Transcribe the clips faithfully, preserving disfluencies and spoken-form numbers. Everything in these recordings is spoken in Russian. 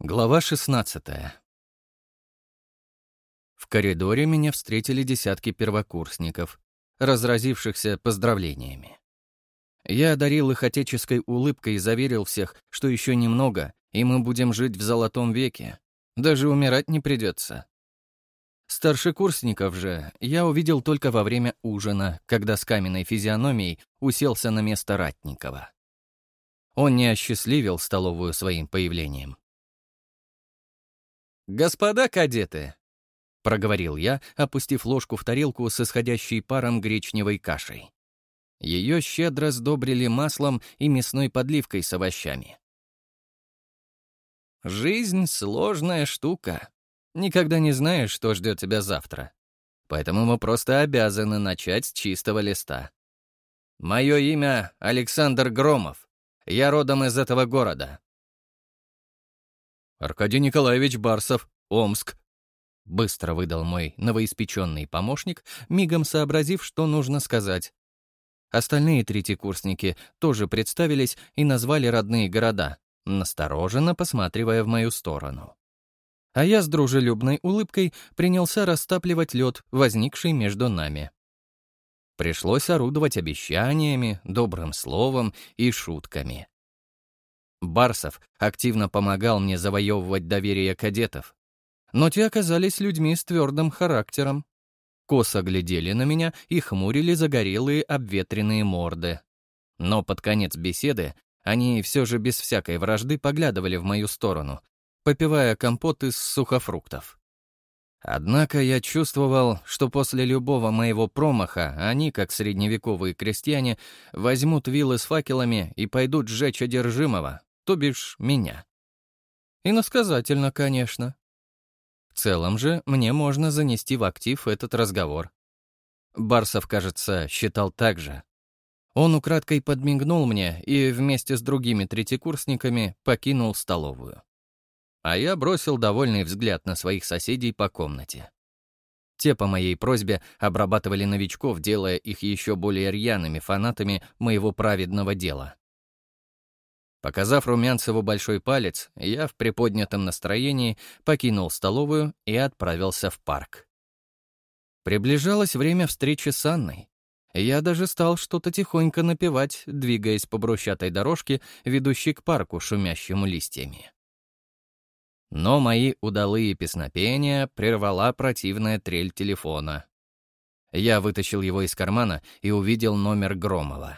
Глава шестнадцатая. В коридоре меня встретили десятки первокурсников, разразившихся поздравлениями. Я одарил их отеческой улыбкой и заверил всех, что еще немного, и мы будем жить в золотом веке. Даже умирать не придется. Старшекурсников же я увидел только во время ужина, когда с каменной физиономией уселся на место Ратникова. Он не осчастливил столовую своим появлением. «Господа кадеты!» — проговорил я, опустив ложку в тарелку с исходящей паром гречневой кашей. Ее щедро сдобрили маслом и мясной подливкой с овощами. Жизнь — сложная штука. Никогда не знаешь, что ждет тебя завтра. Поэтому мы просто обязаны начать с чистого листа. Мое имя — Александр Громов. Я родом из этого города. «Аркадий Николаевич Барсов, Омск», — быстро выдал мой новоиспеченный помощник, мигом сообразив, что нужно сказать. Остальные третьекурсники тоже представились и назвали родные города, настороженно посматривая в мою сторону. А я с дружелюбной улыбкой принялся растапливать лед, возникший между нами. Пришлось орудовать обещаниями, добрым словом и шутками. Барсов активно помогал мне завоевывать доверие кадетов. Но те оказались людьми с твердым характером. Косо глядели на меня и хмурили загорелые обветренные морды. Но под конец беседы они все же без всякой вражды поглядывали в мою сторону, попивая компот из сухофруктов. Однако я чувствовал, что после любого моего промаха они, как средневековые крестьяне, возьмут вилы с факелами и пойдут сжечь одержимого, то бишь меня. Иносказательно, конечно. В целом же мне можно занести в актив этот разговор. Барсов, кажется, считал так же. Он украдкой подмигнул мне и вместе с другими третьекурсниками покинул столовую. А я бросил довольный взгляд на своих соседей по комнате. Те по моей просьбе обрабатывали новичков, делая их еще более рьяными фанатами моего праведного дела. Показав Румянцеву большой палец, я в приподнятом настроении покинул столовую и отправился в парк. Приближалось время встречи с Анной. Я даже стал что-то тихонько напевать, двигаясь по брусчатой дорожке, ведущей к парку, шумящему листьями. Но мои удалые песнопения прервала противная трель телефона. Я вытащил его из кармана и увидел номер Громова.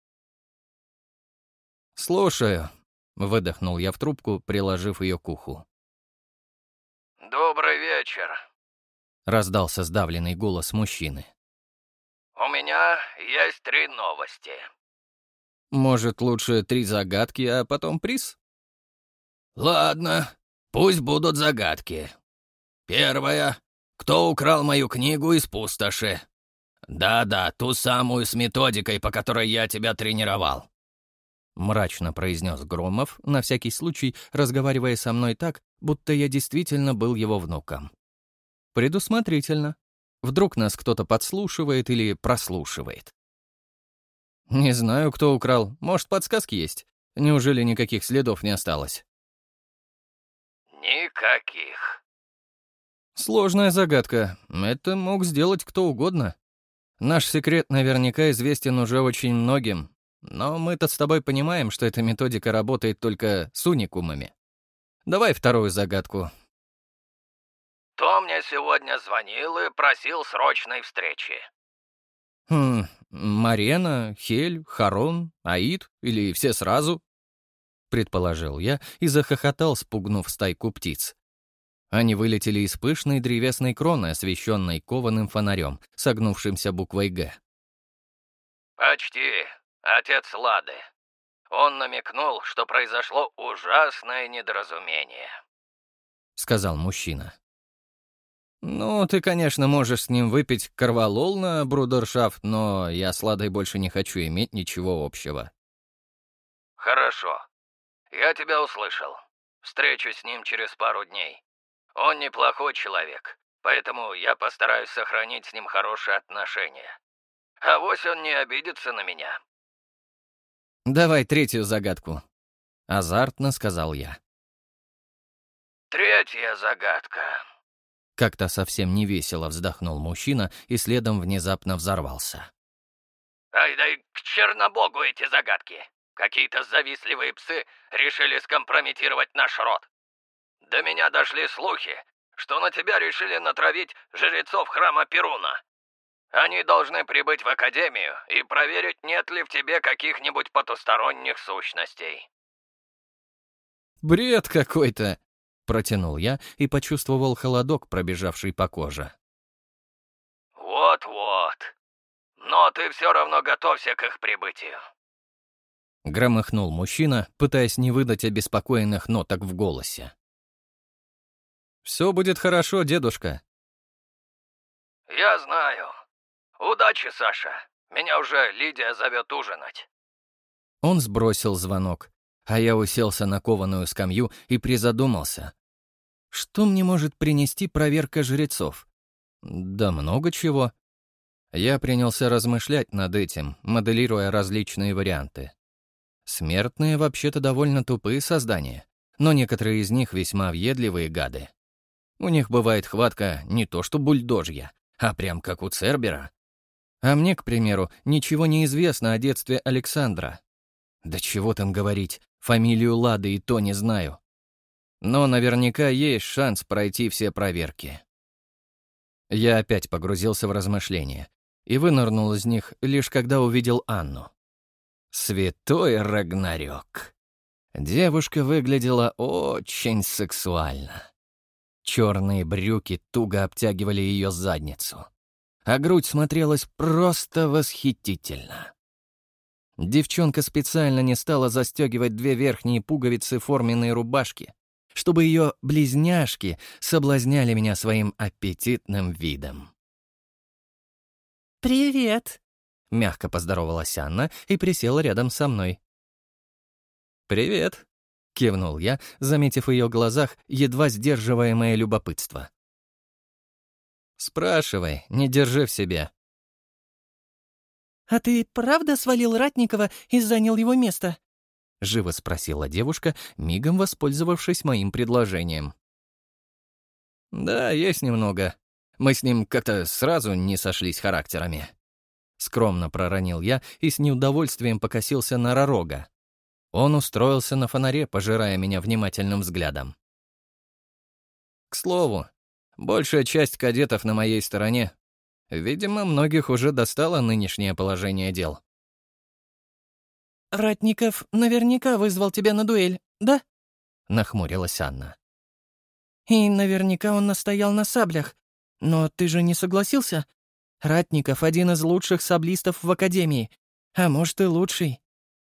«Слушаю», — выдохнул я в трубку, приложив ее к уху. «Добрый вечер», — раздался сдавленный голос мужчины. «У меня есть три новости». «Может, лучше три загадки, а потом приз?» «Ладно, пусть будут загадки. Первая. Кто украл мою книгу из пустоши? Да-да, ту самую с методикой, по которой я тебя тренировал». Мрачно произнес Громов, на всякий случай разговаривая со мной так, будто я действительно был его внуком. Предусмотрительно. Вдруг нас кто-то подслушивает или прослушивает. Не знаю, кто украл. Может, подсказки есть? Неужели никаких следов не осталось? «Никаких». Сложная загадка. Это мог сделать кто угодно. Наш секрет наверняка известен уже очень многим. Но мы-то с тобой понимаем, что эта методика работает только с уникумами. Давай вторую загадку. «Кто мне сегодня звонил и просил срочной встречи?» Хм, Марена, Хель, Харон, Аид или все сразу? Предположил я и захохотал, спугнув стайку птиц. Они вылетели из пышной древесной кроны, освещенной кованым фонарем, согнувшимся буквой «Г». «Почти. Отец Лады. Он намекнул, что произошло ужасное недоразумение», — сказал мужчина. «Ну, ты, конечно, можешь с ним выпить корвалол на брудершафт, но я с Ладой больше не хочу иметь ничего общего». «Хорошо. Я тебя услышал. Встречусь с ним через пару дней. Он неплохой человек, поэтому я постараюсь сохранить с ним хорошие отношения. Авось он не обидится на меня». «Давай третью загадку», — азартно сказал я. Третья загадка. Как-то совсем невесело вздохнул мужчина и следом внезапно взорвался. Ай да и к Чернобогу эти загадки. Какие-то завистливые псы решили скомпрометировать наш род. До меня дошли слухи, что на тебя решили натравить жрецов храма Перуна. Они должны прибыть в Академию и проверить, нет ли в тебе каких-нибудь потусторонних сущностей. «Бред какой-то!» — протянул я и почувствовал холодок, пробежавший по коже. Вот-вот. Но ты все равно готовься к их прибытию. Громыхнул мужчина, пытаясь не выдать обеспокоенных ноток в голосе. «Все будет хорошо, дедушка». Я знаю. Удачи, Саша. Меня уже Лидия зовет ужинать. Он сбросил звонок, а я уселся на кованую скамью и призадумался. Что мне может принести проверка жрецов? Да много чего. Я принялся размышлять над этим, моделируя различные варианты. Смертные вообще-то довольно тупые создания, но некоторые из них весьма въедливые гады. У них бывает хватка не то что бульдожья, а прям как у Цербера. А мне, к примеру, ничего не известно о детстве Александра. Да чего там говорить, фамилию Лады и то не знаю. Но наверняка есть шанс пройти все проверки. Я опять погрузился в размышления и вынырнул из них, лишь когда увидел Анну. Святой Рагнарёк. Девушка выглядела очень сексуально. Черные брюки туго обтягивали ее задницу, а грудь смотрелась просто восхитительно. Девчонка специально не стала застегивать две верхние пуговицы форменной рубашки, чтобы ее близняшки соблазняли меня своим аппетитным видом. «Привет!» — мягко поздоровалась Анна и присела рядом со мной. «Привет!» — кивнул я, заметив в ее глазах едва сдерживаемое любопытство. «Спрашивай, не держи в себе». «А ты правда свалил Ратникова и занял его место?» — живо спросила девушка, мигом воспользовавшись моим предложением. «Да, есть немного. Мы с ним как-то сразу не сошлись характерами». Скромно проронил я и с неудовольствием покосился на Ророга. Он устроился на фонаре, пожирая меня внимательным взглядом. К слову, большая часть кадетов на моей стороне. Видимо, многих уже достало нынешнее положение дел. «Ратников наверняка вызвал тебя на дуэль, да?» — нахмурилась Анна. «И наверняка он настоял на саблях. Но ты же не согласился? Ратников — один из лучших саблистов в Академии, а может и лучший».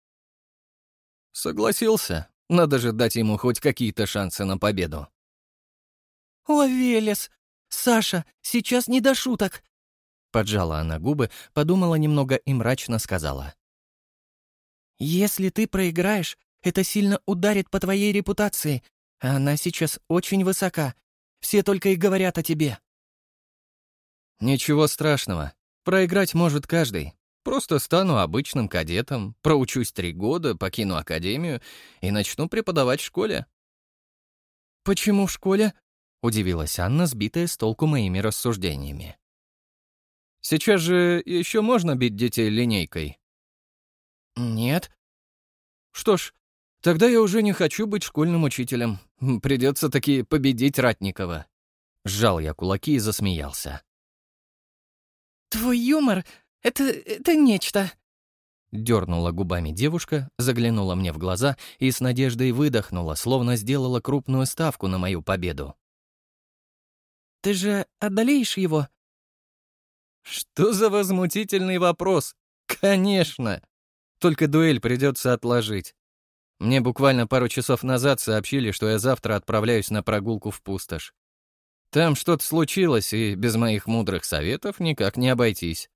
Согласился. Надо же дать ему хоть какие-то шансы на победу. «О, Велес! Саша, сейчас не до шуток!» Поджала она губы, подумала немного и мрачно сказала. «Если ты проиграешь, это сильно ударит по твоей репутации, а она сейчас очень высока. Все только и говорят о тебе». «Ничего страшного. Проиграть может каждый. Просто стану обычным кадетом, проучусь три года, покину академию и начну преподавать в школе». «Почему в школе?» — удивилась Анна, сбитая с толку моими рассуждениями. «Сейчас же еще можно бить детей линейкой?» «Нет». «Что ж, тогда я уже не хочу быть школьным учителем. Придется таки победить Ратникова». Сжал я кулаки и засмеялся. «Твой юмор — это... это нечто». Дернула губами девушка, заглянула мне в глаза и с надеждой выдохнула, словно сделала крупную ставку на мою победу. «Ты же одолеешь его?» «Что за возмутительный вопрос? Конечно! Только дуэль придется отложить. Мне буквально пару часов назад сообщили, что я завтра отправляюсь на прогулку в пустошь. Там что-то случилось, и без моих мудрых советов никак не обойтись».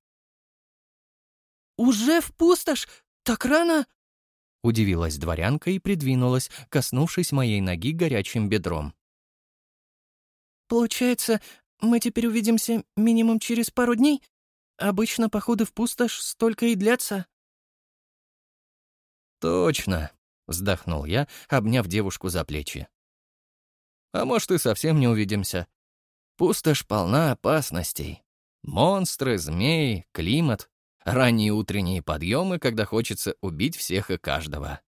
«Уже в пустошь? Так рано?» Удивилась дворянка и придвинулась, коснувшись моей ноги горячим бедром. «Получается, мы теперь увидимся минимум через пару дней? Обычно походы в пустошь столько и длятся». «Точно», — вздохнул я, обняв девушку за плечи. А может, и совсем не увидимся. Пустошь полна опасностей. Монстры, змеи, климат, ранние утренние подъемы, когда хочется убить всех и каждого.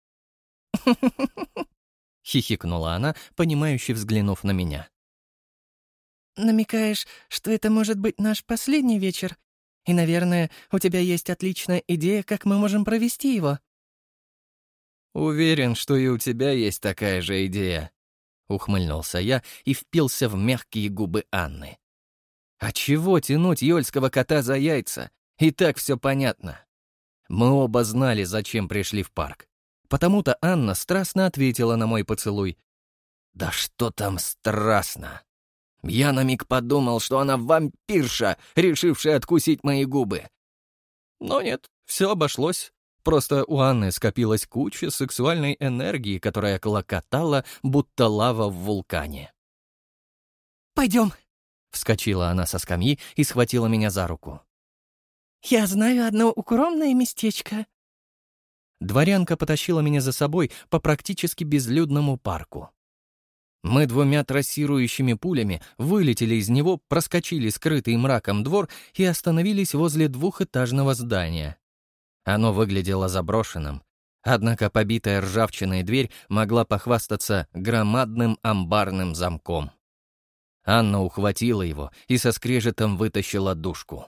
Хихикнула она, понимающе взглянув на меня. «Намекаешь, что это может быть наш последний вечер? И, наверное, у тебя есть отличная идея, как мы можем провести его?» «Уверен, что и у тебя есть такая же идея», — ухмыльнулся я и впился в мягкие губы Анны. «А чего тянуть ёльского кота за яйца? И так все понятно». Мы оба знали, зачем пришли в парк. Потому-то Анна страстно ответила на мой поцелуй. «Да что там страстно?» Я на миг подумал, что она вампирша, решившая откусить мои губы. Но нет, все обошлось. Просто у Анны скопилась куча сексуальной энергии, которая клокотала, будто лава в вулкане. «Пойдем», — вскочила она со скамьи и схватила меня за руку. «Я знаю одно укромное местечко». Дворянка потащила меня за собой по практически безлюдному парку. Мы двумя трассирующими пулями вылетели из него, проскочили скрытый мраком двор и остановились возле двухэтажного здания. Оно выглядело заброшенным, однако побитая ржавчиной дверь могла похвастаться громадным амбарным замком. Анна ухватила его и со скрежетом вытащила душку.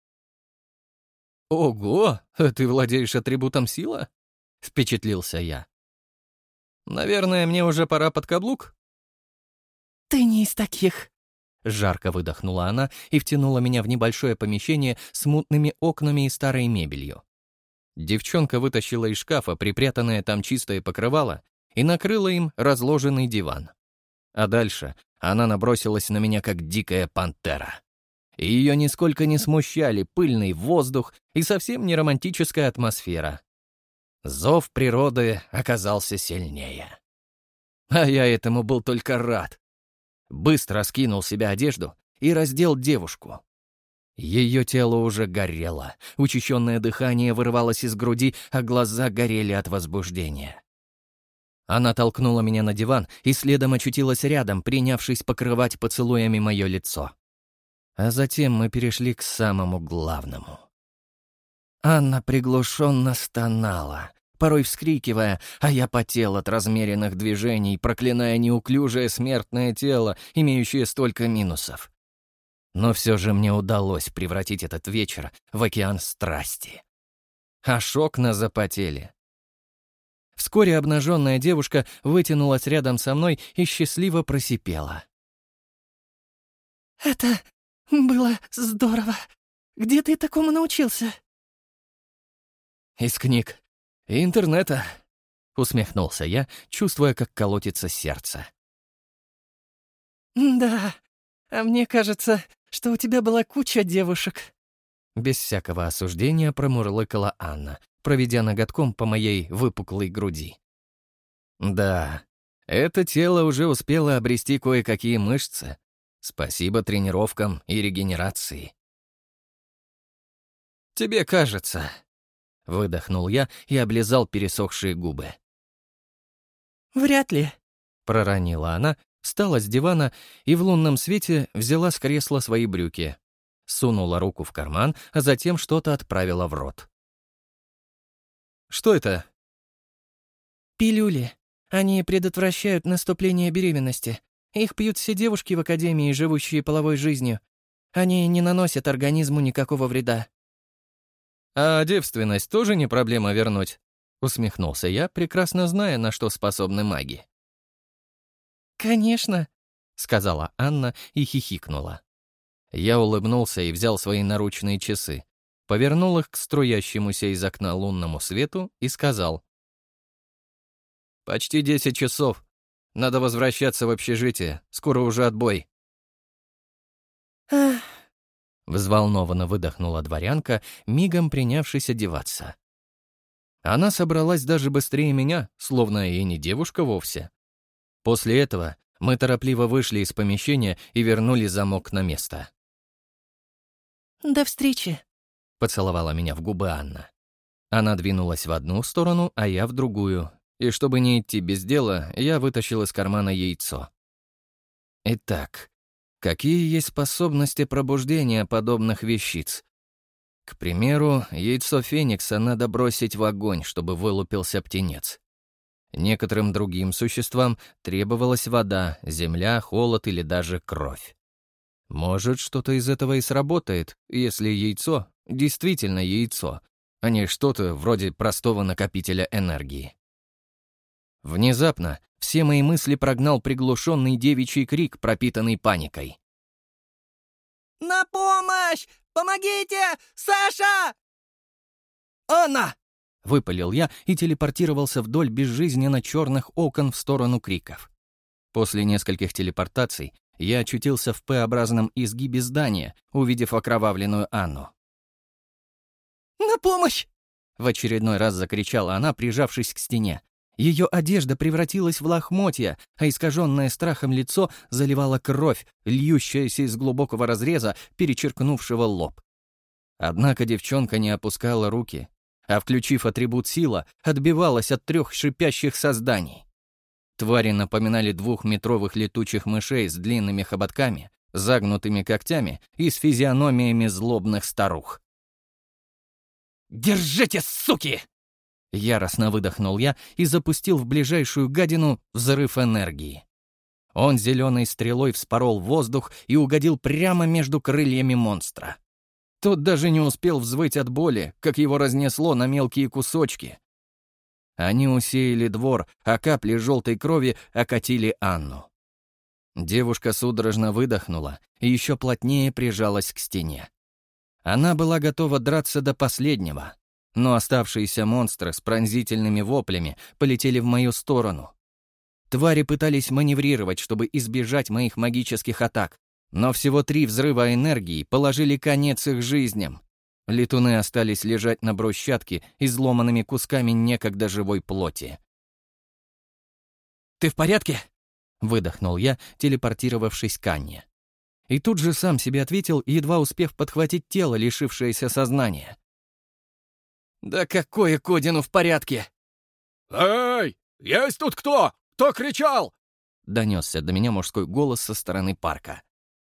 «Ого, а ты владеешь атрибутом сила?» — впечатлился я. «Наверное, мне уже пора под каблук?» «Ты не из таких», — жарко выдохнула она и втянула меня в небольшое помещение с мутными окнами и старой мебелью. Девчонка вытащила из шкафа припрятанное там чистое покрывало и накрыла им разложенный диван. А дальше она набросилась на меня, как дикая пантера. И ее нисколько не смущали пыльный воздух и совсем не романтическая атмосфера. Зов природы оказался сильнее. А я этому был только рад. Быстро скинул с себя одежду и раздел девушку. Ее тело уже горело, учащенное дыхание вырывалось из груди, а глаза горели от возбуждения. Она толкнула меня на диван и следом очутилась рядом, принявшись покрывать поцелуями мое лицо. А затем мы перешли к самому главному. Анна приглушенно стонала, порой вскрикивая, а я потел от размеренных движений, проклиная неуклюжее смертное тело, имеющее столько минусов. Но все же мне удалось превратить этот вечер в океан страсти. Аж окна запотели. Вскоре обнаженная девушка вытянулась рядом со мной и счастливо просипела. «Это было здорово. Где ты такому научился?» «Из книг и интернета», — усмехнулся я, чувствуя, как колотится сердце. «Да, а мне кажется, что у тебя была куча девушек». Без всякого осуждения промурлыкала Анна, проведя ноготком по моей выпуклой груди. «Да, это тело уже успело обрести кое-какие мышцы. Спасибо тренировкам и регенерации». «Тебе кажется», — выдохнул я и облизал пересохшие губы. «Вряд ли», — проронила она, встала с дивана и в лунном свете взяла с кресла свои брюки, сунула руку в карман, а затем что-то отправила в рот. «Что это?» «Пилюли. Они предотвращают наступление беременности. Их пьют все девушки в академии, живущие половой жизнью. Они не наносят организму никакого вреда». «А девственность тоже не проблема вернуть?» — усмехнулся я, прекрасно зная, на что способны маги. «Конечно», — сказала Анна и хихикнула. Я улыбнулся и взял свои наручные часы, повернул их к струящемуся из окна лунному свету и сказал. «Почти десять часов. Надо возвращаться в общежитие. Скоро уже отбой». «Ах», — взволнованно выдохнула дворянка, мигом принявшись одеваться. Она собралась даже быстрее меня, словно и не девушка вовсе. После этого мы торопливо вышли из помещения и вернули замок на место. «До встречи», — поцеловала меня в губы Анна. Она двинулась в одну сторону, а я в другую, и чтобы не идти без дела, я вытащил из кармана яйцо. Итак, какие есть способности пробуждения подобных вещиц? К примеру, яйцо феникса надо бросить в огонь, чтобы вылупился птенец. Некоторым другим существам требовалась вода, земля, холод или даже кровь. Может, что-то из этого и сработает, если яйцо действительно яйцо, а не что-то вроде простого накопителя энергии. Внезапно все мои мысли прогнал приглушенный девичий крик, пропитанный паникой. «На помощь! Помогите! Саша!» «Анна!» — выпалил я и телепортировался вдоль безжизненно черных окон в сторону криков. После нескольких телепортаций я очутился в П-образном изгибе здания, увидев окровавленную Анну. «На помощь!» — в очередной раз закричала она, прижавшись к стене. Ее одежда превратилась в лохмотья, а искаженное страхом лицо заливала кровь, льющаяся из глубокого разреза, перечеркнувшего лоб. Однако девчонка не опускала руки, а, включив атрибут сила, отбивалась от трех шипящих созданий. Твари напоминали двухметровых летучих мышей с длинными хоботками, загнутыми когтями и с физиономиями злобных старух. «Держите, суки!» Яростно выдохнул я и запустил в ближайшую гадину взрыв энергии. Он зеленой стрелой вспорол воздух и угодил прямо между крыльями монстра. Тот даже не успел взвыть от боли, как его разнесло на мелкие кусочки. Они усеяли двор, а капли желтой крови окатили Анну. Девушка судорожно выдохнула и еще плотнее прижалась к стене. Она была готова драться до последнего, но оставшиеся монстры с пронзительными воплями полетели в мою сторону. Твари пытались маневрировать, чтобы избежать моих магических атак, но всего три взрыва энергии положили конец их жизням. Летуны остались лежать на брусчатке изломанными кусками некогда живой плоти. «Ты в порядке?» — выдохнул я, телепортировавшись к Анне. И тут же сам себе ответил, едва успев подхватить тело, лишившееся сознания. «Да какое Кодину в порядке?» «Эй, есть тут кто? Кто кричал?» — донесся до меня мужской голос со стороны парка.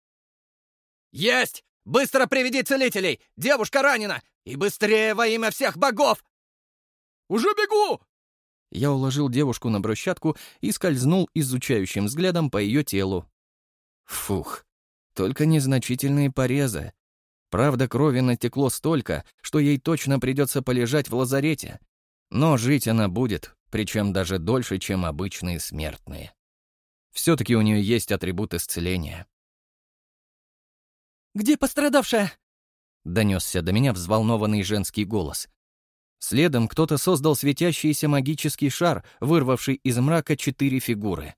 «Есть! Быстро приведи целителей! Девушка ранена! И быстрее во имя всех богов!» «Уже бегу!» Я уложил девушку на брусчатку и скользнул изучающим взглядом по ее телу. Фух, только незначительные порезы. Правда, крови натекло столько, что ей точно придется полежать в лазарете. Но жить она будет, причем даже дольше, чем обычные смертные. Все-таки у нее есть атрибут исцеления. «Где пострадавшая?» — донесся до меня взволнованный женский голос. Следом кто-то создал светящийся магический шар, вырвавший из мрака четыре фигуры.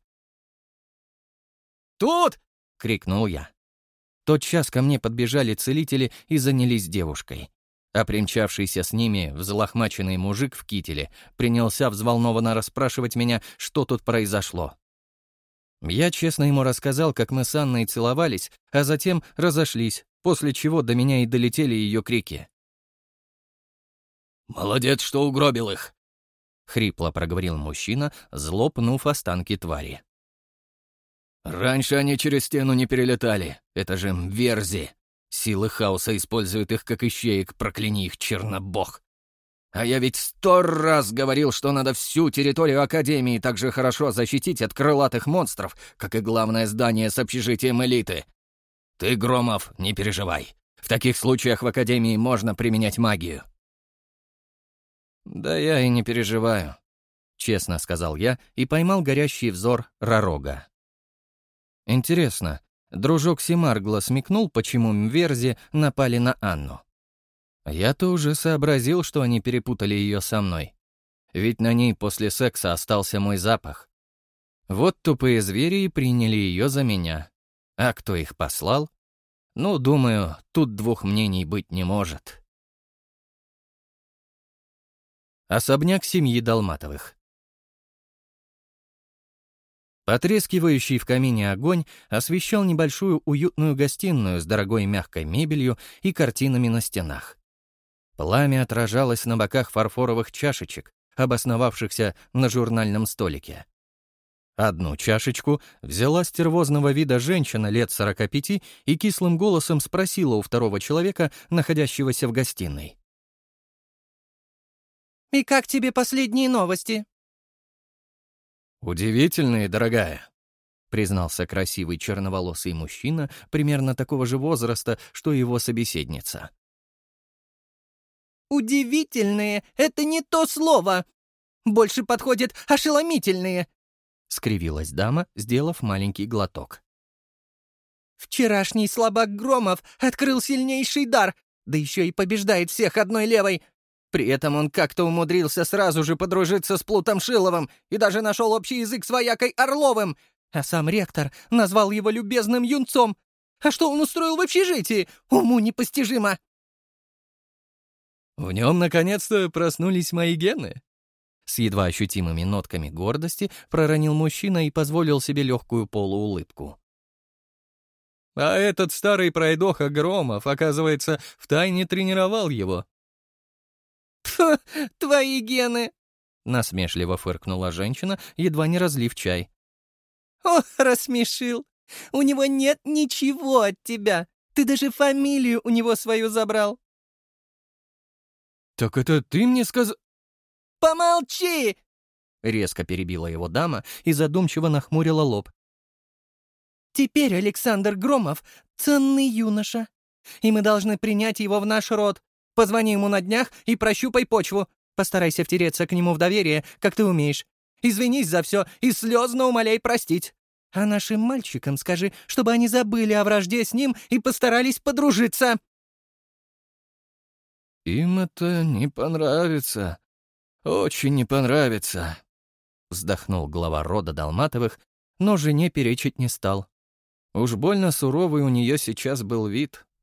«Тут!» — крикнул я. Тотчас ко мне подбежали целители и занялись девушкой. А примчавшийся с ними взлохмаченный мужик в кителе принялся взволнованно расспрашивать меня, что тут произошло. Я честно ему рассказал, как мы с Анной целовались, а затем разошлись, после чего до меня и долетели ее крики. «Молодец, что угробил их!» — хрипло проговорил мужчина, зло пнув останки твари. «Раньше они через стену не перелетали. Это же верзи. Силы хаоса используют их как ищеек, прокляни их, чернобог. А я ведь сто раз говорил, что надо всю территорию Академии так же хорошо защитить от крылатых монстров, как и главное здание с общежитием элиты. Ты, Громов, не переживай. В таких случаях в Академии можно применять магию». «Да я и не переживаю», — честно сказал я и поймал горящий взор Ророга. Интересно, дружок Семаргла смекнул, почему Мверзи напали на Анну? Я-то уже сообразил, что они перепутали ее со мной. Ведь на ней после секса остался мой запах. Вот тупые звери и приняли ее за меня. А кто их послал? Ну, думаю, тут двух мнений быть не может. Особняк семьи Долматовых. Потрескивающий в камине огонь освещал небольшую уютную гостиную с дорогой мягкой мебелью и картинами на стенах. Пламя отражалось на боках фарфоровых чашечек, обосновавшихся на журнальном столике. Одну чашечку взяла стервозного вида женщина лет сорока пяти и кислым голосом спросила у второго человека, находящегося в гостиной. «И как тебе последние новости?» «Удивительные, дорогая», — признался красивый черноволосый мужчина примерно такого же возраста, что и его собеседница. «Удивительные — это не то слово. Больше подходит ошеломительные», — скривилась дама, сделав маленький глоток. «Вчерашний слабак Громов открыл сильнейший дар, да еще и побеждает всех одной левой. При этом он как-то умудрился сразу же подружиться с Плутом Шиловым и даже нашел общий язык с воякой Орловым, а сам ректор назвал его любезным юнцом. А что он устроил в общежитии, уму непостижимо». «В нем, наконец-то, проснулись мои гены», — с едва ощутимыми нотками гордости проронил мужчина и позволил себе легкую полуулыбку. «А этот старый пройдоха Громов, оказывается, втайне тренировал его». «Фу, твои гены!» — насмешливо фыркнула женщина, едва не разлив чай. «Ох, рассмешил! У него нет ничего от тебя! Ты даже фамилию у него свою забрал!» «Так это ты мне сказал...» «Помолчи!» — резко перебила его дама и задумчиво нахмурила лоб. «Теперь Александр Громов — ценный юноша, и мы должны принять его в наш род. Позвони ему на днях и прощупай почву. Постарайся втереться к нему в доверие, как ты умеешь. Извинись за все и слезно умоляй простить. А нашим мальчикам скажи, чтобы они забыли о вражде с ним и постарались подружиться». «Им это не понравится. Очень не понравится», — вздохнул глава рода Долматовых, но жене перечить не стал. Уж больно суровый у нее сейчас был вид,